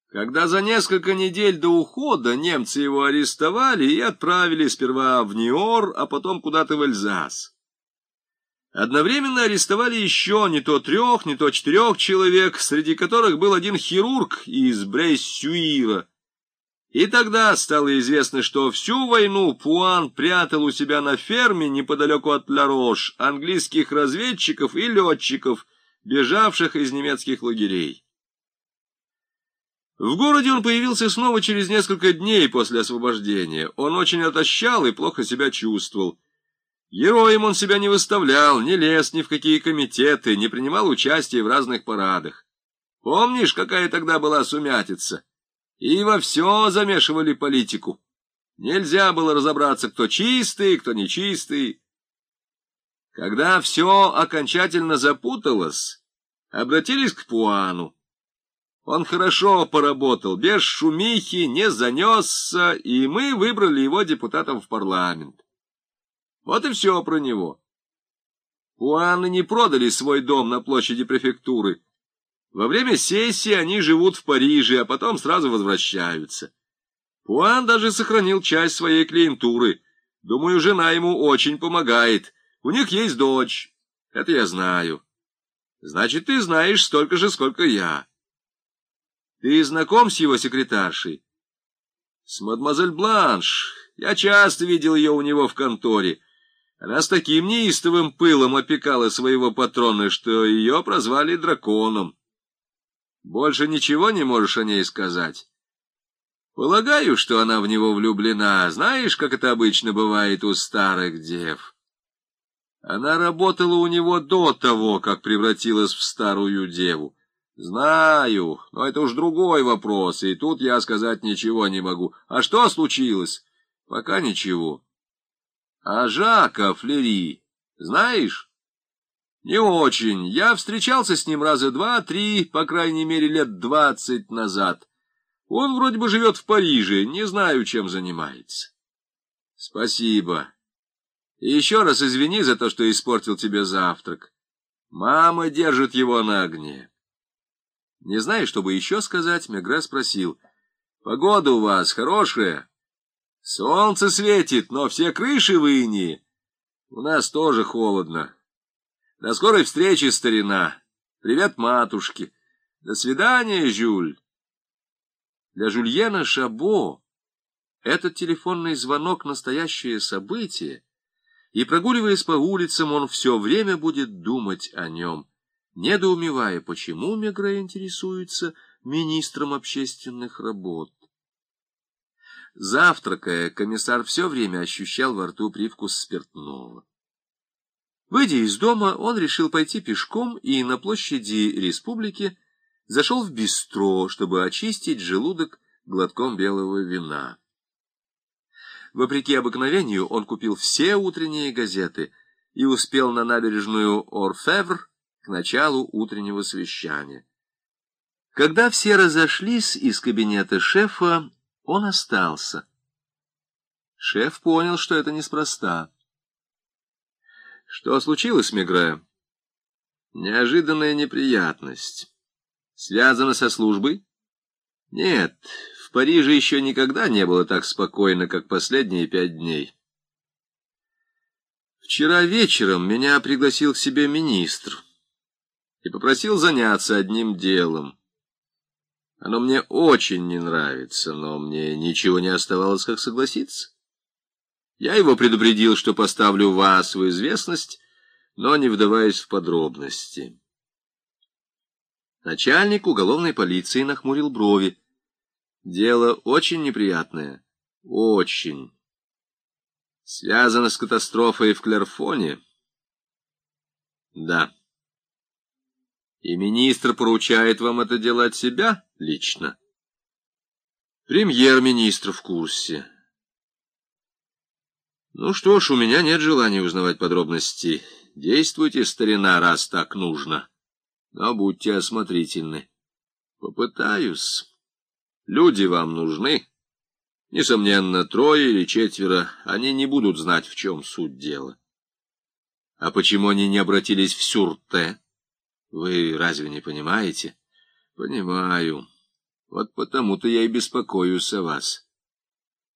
Когда за несколько недель до ухода немцы его арестовали и отправили сперва в Ниор, а потом куда-то в Эльзас. Одновременно арестовали еще не то 3, не то 4 человек, среди которых был один хирург из Брейссюира. И тогда стало известно, что всю войну Пуан прятал у себя на ферме неподалеку от Ла-Рош английских разведчиков и летчиков, бежавших из немецких лагерей. В городе он появился снова через несколько дней после освобождения. Он очень отощал и плохо себя чувствовал. Героем он себя не выставлял, не лез ни в какие комитеты, не принимал участия в разных парадах. Помнишь, какая тогда была сумятица? И во все замешивали политику. Нельзя было разобраться, кто чистый, кто нечистый. Когда все окончательно запуталось, обратились к Пуану. Он хорошо поработал, без шумихи, не занесся, и мы выбрали его депутатом в парламент. Вот и все про него. Пуаны не продали свой дом на площади префектуры. Во время сессии они живут в Париже, а потом сразу возвращаются. Пуан даже сохранил часть своей клиентуры. Думаю, жена ему очень помогает. У них есть дочь. Это я знаю. Значит, ты знаешь столько же, сколько я. Ты знаком с его секретаршей? С мадемуазель Бланш. Я часто видел ее у него в конторе. Она с таким неистовым пылом опекала своего патрона, что ее прозвали драконом. Больше ничего не можешь о ней сказать? Полагаю, что она в него влюблена. Знаешь, как это обычно бывает у старых дев? Она работала у него до того, как превратилась в старую деву. Знаю, но это уж другой вопрос, и тут я сказать ничего не могу. А что случилось? Пока ничего. А Жака Флери, знаешь? Не очень. Я встречался с ним раза 2-3, по крайней мере, лет 20 назад. Он вроде бы живет в Париже, не знаю, чем занимается. Спасибо. И еще раз извини за то, что испортил тебе завтрак. Мама держит его на огне. Не зная, что бы еще сказать, Мегре спросил. Погода у вас хорошая? Солнце светит, но все крыши в инии. У нас тоже холодно. До скорой встречи, старина. Привет матушке. До свидания, Жюль. Для Жюльена Шабо этот телефонный звонок — настоящее событие, и, прогуливаясь по улицам, он все время будет думать о нем, недоумевая, почему Мегре интересуется министром общественных работ. Завтракая, комиссар все время ощущал во рту привкус спиртного. Выйдя из дома, он решил пойти пешком и на площади Республики зашел в бистро, чтобы очистить желудок глотком белого вина. Вопреки обыкновению, он купил все утренние газеты и успел на набережную Орфевр к началу утреннего совещания. Когда все разошлись из кабинета шефа, он остался. Шеф понял, что это неспроста. Что случилось, Мегре? Неожиданная неприятность. Связано со службой? Нет, в Париже еще никогда не было так спокойно, как последние 5 дней. Вчера вечером меня пригласил к себе министр и попросил заняться одним делом. Оно мне очень не нравится, но мне ничего не оставалось, как согласиться. Я его предупредил, что поставлю вас в известность, но не вдаваясь в подробности. Начальник уголовной полиции нахмурил брови. Дело очень неприятное. Очень. Связано с катастрофой в Клерфоне? Да. И министр поручает вам это дело от себя лично? Премьер-министр в курсе. Ну что ж, у меня нет желания узнавать подробности. Действуйте, старина, раз так нужно. Но будьте осмотрительны. Попытаюсь. Люди вам нужны. Несомненно, 3 или 4. Они не будут знать, в чем суть дела. А почему они не обратились в Сюрте? Вы разве не понимаете? Понимаю. Вот потому-то я и беспокоюсь о вас.